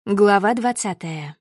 Глава 20.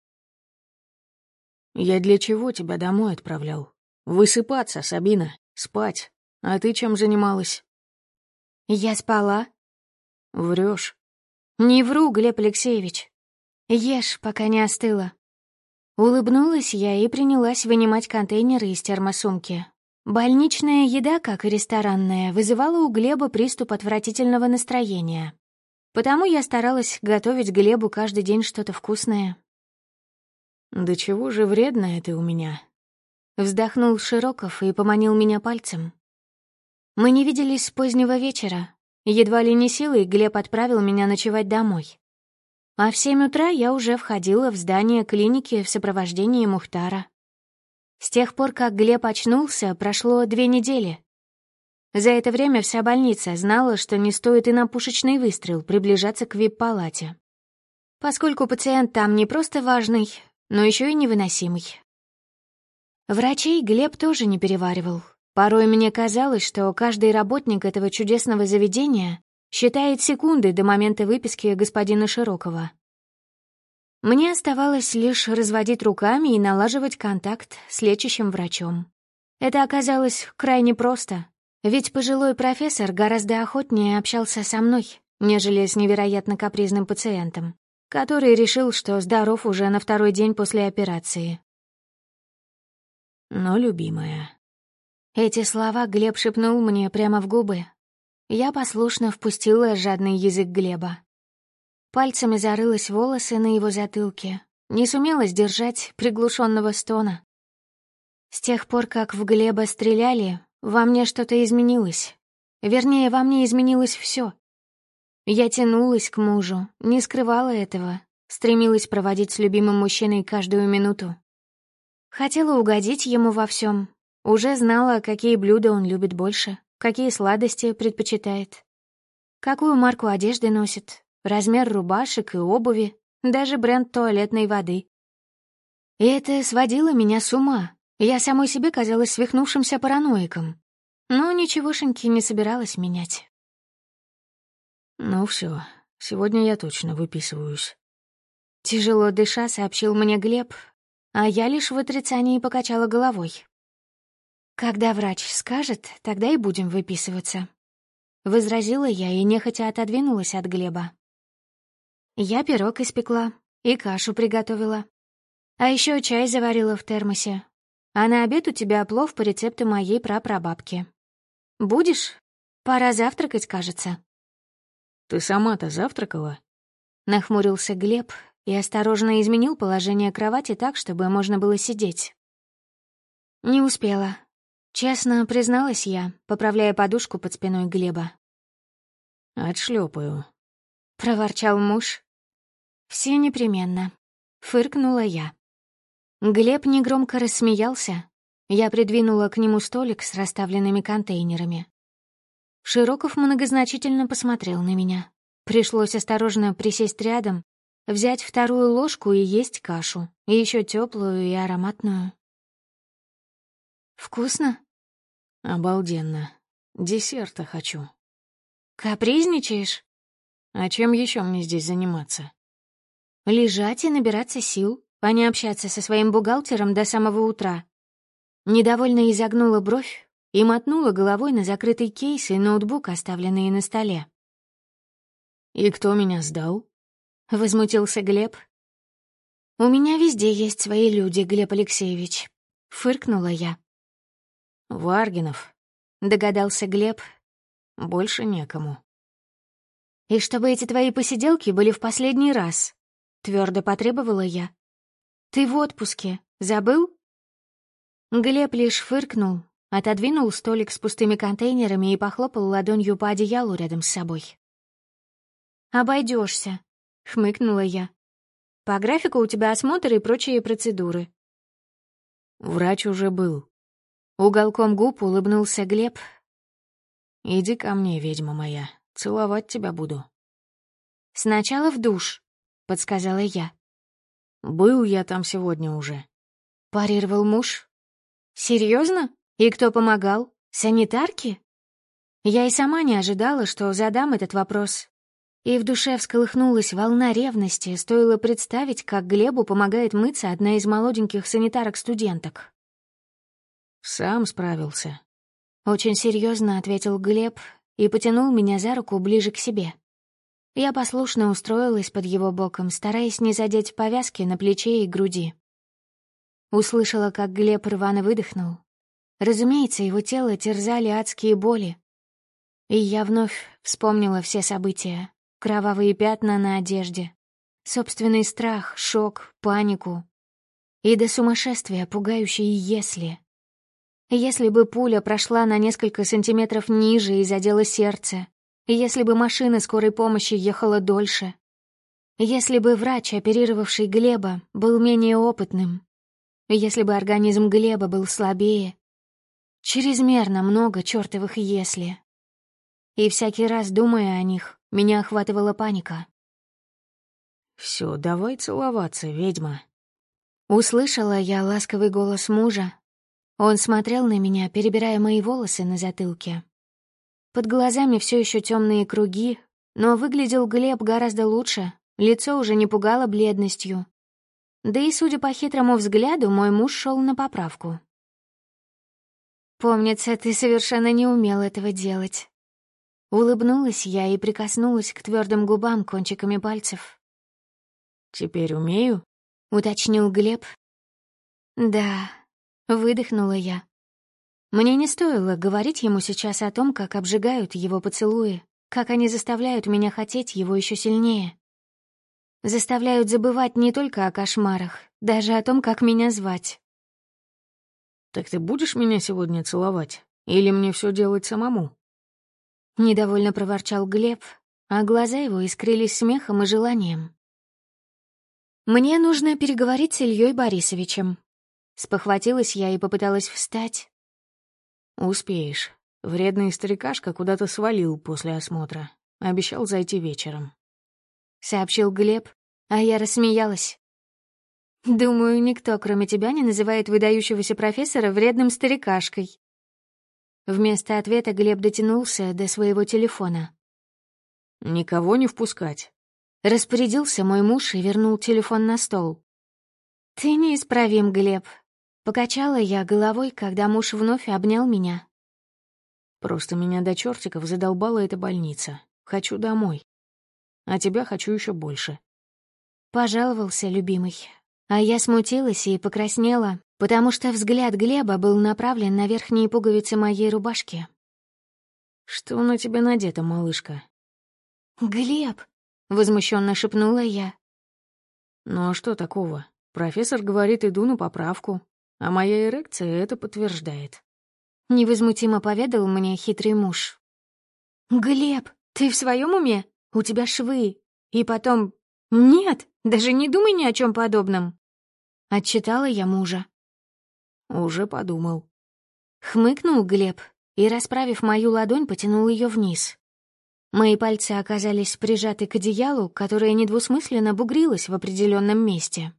«Я для чего тебя домой отправлял? Высыпаться, Сабина, спать. А ты чем занималась?» Я спала. Врешь. Не вру, Глеб Алексеевич. Ешь, пока не остыла. Улыбнулась я и принялась вынимать контейнеры из термосумки. Больничная еда, как и ресторанная, вызывала у Глеба приступ отвратительного настроения. Потому я старалась готовить Глебу каждый день что-то вкусное. «Да чего же вредная ты у меня?» Вздохнул Широков и поманил меня пальцем. Мы не виделись с позднего вечера. Едва ли не силой Глеб отправил меня ночевать домой. А в 7 утра я уже входила в здание клиники в сопровождении Мухтара. С тех пор, как Глеб очнулся, прошло 2 недели. За это время вся больница знала, что не стоит и на пушечный выстрел приближаться к вип-палате, поскольку пациент там не просто важный, но еще и невыносимый. Врачей Глеб тоже не переваривал. Порой мне казалось, что каждый работник этого чудесного заведения считает секунды до момента выписки господина Широкова. Мне оставалось лишь разводить руками и налаживать контакт с лечащим врачом. Это оказалось крайне просто, ведь пожилой профессор гораздо охотнее общался со мной, нежели с невероятно капризным пациентом, который решил, что здоров уже на 2-й день после операции. «Но, любимая...» Эти слова Глеб шепнул мне прямо в губы. Я послушно впустила жадный язык Глеба. Пальцами зарылась в волосы на его затылке, не сумела сдержать приглушенного стона. С тех пор, как в Глеба стреляли, во мне что-то изменилось. Вернее, во мне изменилось все. Я тянулась к мужу, не скрывала этого, стремилась проводить с любимым мужчиной каждую минуту. Хотела угодить ему во всем. Уже знала, какие блюда он любит больше, какие сладости предпочитает, какую марку одежды носит, размер рубашек и обуви, даже бренд туалетной воды. И это сводило меня с ума. Я самой себе казалась свихнувшимся параноиком. Но ничегошеньки не собиралась менять. «Ну все, сегодня я точно выписываюсь». Тяжело дыша, сообщил мне Глеб, а я лишь в отрицании покачала головой. «Когда врач скажет, тогда и будем выписываться», — возразила я и нехотя отодвинулась от Глеба. Я пирог испекла и кашу приготовила. А еще чай заварила в термосе. А на обед у тебя плов по рецепту моей прапрабабки. Будешь? Пора завтракать, кажется. «Ты сама-то завтракала?» Нахмурился Глеб и осторожно изменил положение кровати так, чтобы можно было сидеть. Не успела. Честно призналась я, поправляя подушку под спиной Глеба. «Отшлёпаю», — проворчал муж. «Все непременно», — фыркнула я. Глеб негромко рассмеялся. Я придвинула к нему столик с расставленными контейнерами. Широков многозначительно посмотрел на меня. Пришлось осторожно присесть рядом, взять 2-ю ложку и есть кашу, и еще теплую и ароматную. «Вкусно?» «Обалденно. Десерта хочу». «Капризничаешь?» «А чем еще мне здесь заниматься?» «Лежать и набираться сил, а не общаться со своим бухгалтером до самого утра». Недовольно изогнула бровь и мотнула головой на закрытый кейс и ноутбук, оставленные на столе. «И кто меня сдал?» — возмутился Глеб. «У меня везде есть свои люди, Глеб Алексеевич», — фыркнула я. «Варгинов», — догадался Глеб. «Больше некому». «И чтобы эти твои посиделки были в последний раз», — твердо потребовала я. «Ты в отпуске. Забыл?» Глеб лишь фыркнул, отодвинул столик с пустыми контейнерами и похлопал ладонью по одеялу рядом с собой. «Обойдешься», — хмыкнула я. «По графику у тебя осмотр и прочие процедуры». «Врач уже был». Уголком губ улыбнулся Глеб. «Иди ко мне, ведьма моя, целовать тебя буду». «Сначала в душ», — подсказала я. «Был я там сегодня уже», — парировал муж. «Серьезно? И кто помогал? Санитарки?» Я и сама не ожидала, что задам этот вопрос. И в душе всколыхнулась волна ревности, стоило представить, как Глебу помогает мыться одна из молоденьких санитарок-студенток. «Сам справился», — очень серьезно ответил Глеб и потянул меня за руку ближе к себе. Я послушно устроилась под его боком, стараясь не задеть повязки на плече и груди. Услышала, как Глеб рвано выдохнул. Разумеется, его тело терзали адские боли. И я вновь вспомнила все события. Кровавые пятна на одежде, собственный страх, шок, панику. И до сумасшествия пугающие «если». Если бы пуля прошла на несколько сантиметров ниже и задела сердце, если бы машина скорой помощи ехала дольше, если бы врач, оперировавший Глеба, был менее опытным, если бы организм Глеба был слабее. Чрезмерно много чёртовых «если». И всякий раз, думая о них, меня охватывала паника. «Всё, давай целоваться, ведьма». Услышала я ласковый голос мужа. Он смотрел на меня, перебирая мои волосы на затылке. Под глазами все еще темные круги, но выглядел Глеб гораздо лучше, лицо уже не пугало бледностью. Да и, судя по хитрому взгляду, мой муж шел на поправку. «Помнится, ты совершенно не умел этого делать». Улыбнулась я и прикоснулась к твердым губам кончиками пальцев. «Теперь умею?» — уточнил Глеб. «Да», — выдохнула я. Мне не стоило говорить ему сейчас о том, как обжигают его поцелуи, как они заставляют меня хотеть его еще сильнее. Заставляют забывать не только о кошмарах, даже о том, как меня звать. «Так ты будешь меня сегодня целовать? Или мне все делать самому?» Недовольно проворчал Глеб, а глаза его искрились смехом и желанием. «Мне нужно переговорить с Ильей Борисовичем». Спохватилась я и попыталась встать. «Успеешь. Вредный старикашка куда-то свалил после осмотра. Обещал зайти вечером», — сообщил Глеб, а я рассмеялась. «Думаю, никто, кроме тебя, не называет выдающегося профессора вредным старикашкой». Вместо ответа Глеб дотянулся до своего телефона. «Никого не впускать». Распорядился мой муж и вернул телефон на стол. «Ты неисправим, Глеб». Покачала я головой, когда муж вновь обнял меня. «Просто меня до чертиков задолбала эта больница. Хочу домой. А тебя хочу еще больше». Пожаловался любимый. А я смутилась и покраснела, потому что взгляд Глеба был направлен на верхние пуговицы моей рубашки. «Что на тебя надето, малышка?» «Глеб!» — возмущенно шепнула я. «Ну а что такого? Профессор говорит, иду на поправку, а моя эрекция это подтверждает». Невозмутимо поведал мне хитрый муж. «Глеб, ты в своем уме? У тебя швы. И потом... Нет, даже не думай ни о чем подобном!» Отчитала я мужа. «Уже подумал». Хмыкнул Глеб и, расправив мою ладонь, потянул ее вниз. Мои пальцы оказались прижаты к одеялу, которое недвусмысленно бугрилось в определенном месте.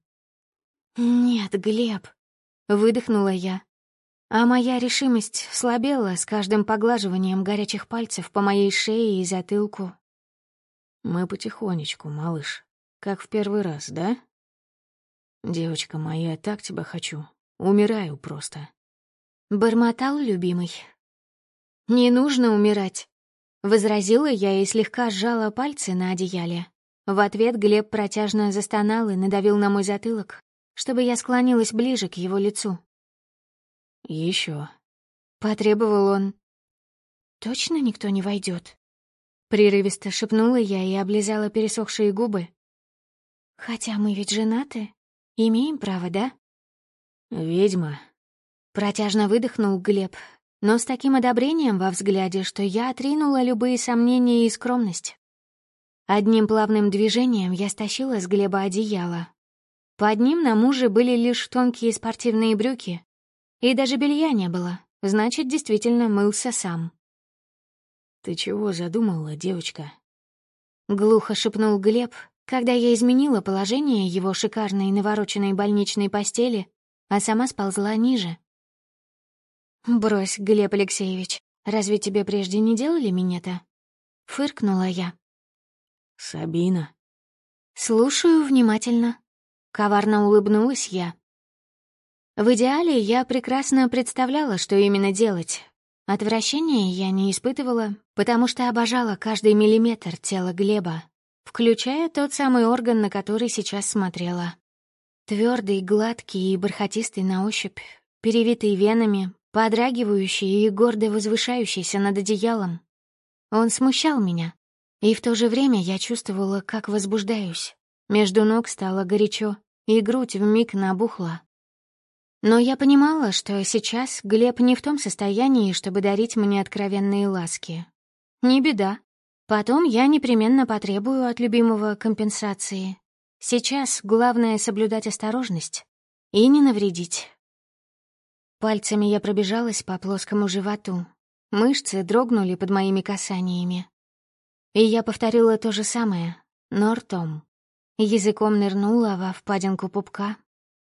«Нет, Глеб», — выдохнула я, а моя решимость слабела с каждым поглаживанием горячих пальцев по моей шее и затылку. «Мы потихонечку, малыш. Как в первый раз, да? Девочка моя, так тебя хочу. Умираю просто». Бормотал любимый. «Не нужно умирать», — возразила я и слегка сжала пальцы на одеяле. В ответ Глеб протяжно застонал и надавил на мой затылок, чтобы я склонилась ближе к его лицу. Еще. Потребовал он. «Точно никто не войдет? Прерывисто шепнула я и облизала пересохшие губы. «Хотя мы ведь женаты. Имеем право, да?» «Ведьма», — протяжно выдохнул Глеб, но с таким одобрением во взгляде, что я отринула любые сомнения и скромность. Одним плавным движением я стащила с Глеба одеяло. Под ним на муже были лишь тонкие спортивные брюки, и даже белья не было, значит, действительно мылся сам. «Ты чего задумала, девочка?» Глухо шепнул Глеб, когда я изменила положение его шикарной навороченной больничной постели, а сама сползла ниже. «Брось, Глеб Алексеевич, разве тебе прежде не делали минета?» — фыркнула я. Сабина. «Слушаю внимательно», — коварно улыбнулась я. В идеале я прекрасно представляла, что именно делать. Отвращения я не испытывала, потому что обожала каждый миллиметр тела Глеба, включая тот самый орган, на который сейчас смотрела. Твердый, гладкий и бархатистый на ощупь, перевитый венами, подрагивающий и гордо возвышающийся над одеялом. Он смущал меня, и в то же время я чувствовала, как возбуждаюсь. Между ног стало горячо, и грудь вмиг набухла. Но я понимала, что сейчас Глеб не в том состоянии, чтобы дарить мне откровенные ласки. Не беда. Потом я непременно потребую от любимого компенсации. Сейчас главное — соблюдать осторожность и не навредить. Пальцами я пробежалась по плоскому животу. Мышцы дрогнули под моими касаниями. И я повторила то же самое, но ртом. Языком нырнула во впадинку пупка.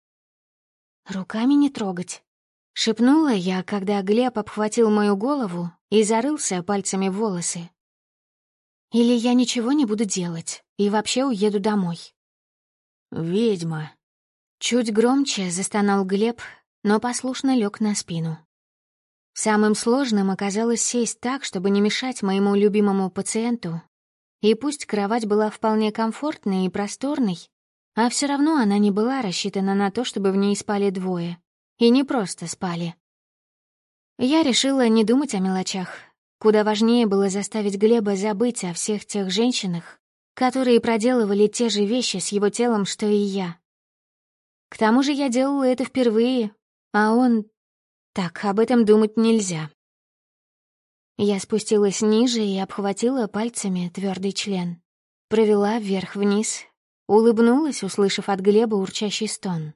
«Руками не трогать», — шепнула я, когда Глеб обхватил мою голову и зарылся пальцами в волосы. «Или я ничего не буду делать и вообще уеду домой». «Ведьма!» Чуть громче застонал Глеб, но послушно лег на спину. Самым сложным оказалось сесть так, чтобы не мешать моему любимому пациенту. И пусть кровать была вполне комфортной и просторной, а все равно она не была рассчитана на то, чтобы в ней спали двое. И не просто спали. Я решила не думать о мелочах. Куда важнее было заставить Глеба забыть о всех тех женщинах, которые проделывали те же вещи с его телом, что и я. К тому же я делала это впервые, а он... Так, об этом думать нельзя. Я спустилась ниже и обхватила пальцами твердый член. Провела вверх-вниз, улыбнулась, услышав от Глеба урчащий стон.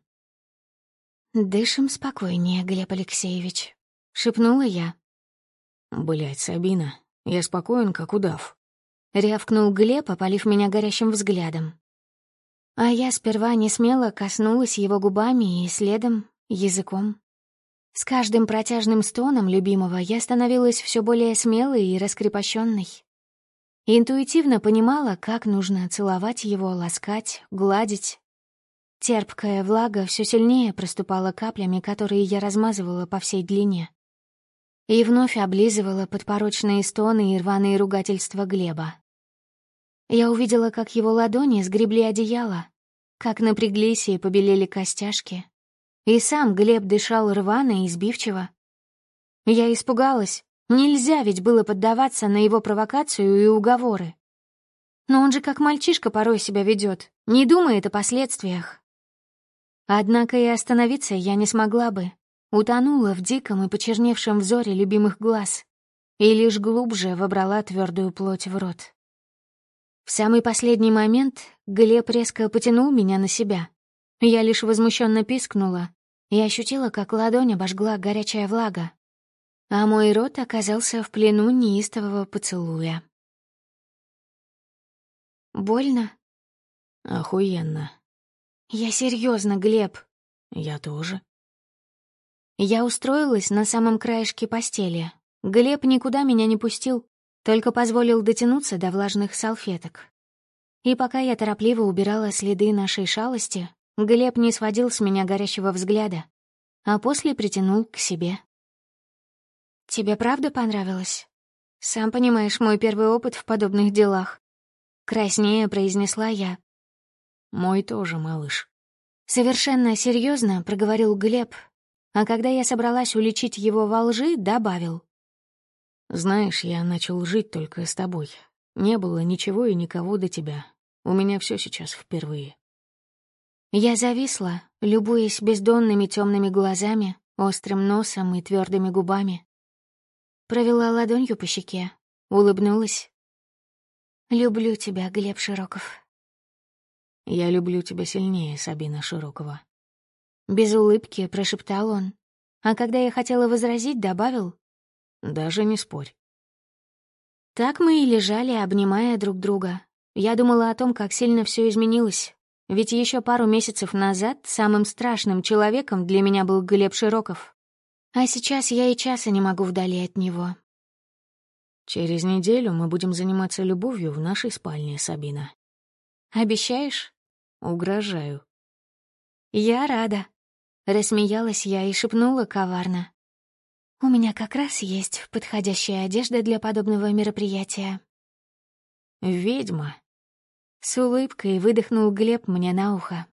«Дышим спокойнее, Глеб Алексеевич», — шепнула я. «Блядь, Сабина, я спокоен, как удав», — рявкнул Глеб, опалив меня горящим взглядом. А я сперва не смело коснулась его губами и следом языком. С каждым протяжным стоном любимого я становилась все более смелой и раскрепощенной. Интуитивно понимала, как нужно целовать его, ласкать, гладить. Терпкая влага все сильнее проступала каплями, которые я размазывала по всей длине. И вновь облизывала подпорочные стоны и рваные ругательства Глеба. Я увидела, как его ладони сгребли одеяло, как напряглись и побелели костяшки. И сам Глеб дышал рвано и сбивчиво. Я испугалась. Нельзя ведь было поддаваться на его провокацию и уговоры. Но он же как мальчишка порой себя ведет, не думает о последствиях. Однако и остановиться я не смогла бы. Утонула в диком и почерневшем взоре любимых глаз и лишь глубже вобрала твердую плоть в рот. В самый последний момент Глеб резко потянул меня на себя. Я лишь возмущенно пискнула и ощутила, как ладонь обожгла горячая влага, а мой рот оказался в плену неистового поцелуя. «Больно?» «Охуенно». «Я серьезно, Глеб». «Я тоже». Я устроилась на самом краешке постели. Глеб никуда меня не пустил, только позволил дотянуться до влажных салфеток. И пока я торопливо убирала следы нашей шалости, Глеб не сводил с меня горящего взгляда, а после притянул к себе. «Тебе правда понравилось? Сам понимаешь, мой первый опыт в подобных делах». Краснее произнесла я. «Мой тоже, малыш». Совершенно серьезно проговорил Глеб, а когда я собралась уличить его во лжи, добавил. «Знаешь, я начал жить только с тобой. Не было ничего и никого до тебя. У меня все сейчас впервые». Я зависла, любуясь бездонными темными глазами, острым носом и твердыми губами. Провела ладонью по щеке, улыбнулась. «Люблю тебя, Глеб Широков». «Я люблю тебя сильнее, Сабина Широкова». Без улыбки прошептал он, а когда я хотела возразить, добавил. «Даже не спорь». Так мы и лежали, обнимая друг друга. Я думала о том, как сильно все изменилось. Ведь еще пару месяцев назад самым страшным человеком для меня был Глеб Широков. А сейчас я и часа не могу вдали от него. Через неделю мы будем заниматься любовью в нашей спальне, Сабина. Обещаешь? Угрожаю. Я рада. Рассмеялась я и шепнула коварно. У меня как раз есть подходящая одежда для подобного мероприятия. Ведьма. С улыбкой выдохнул Глеб мне на ухо.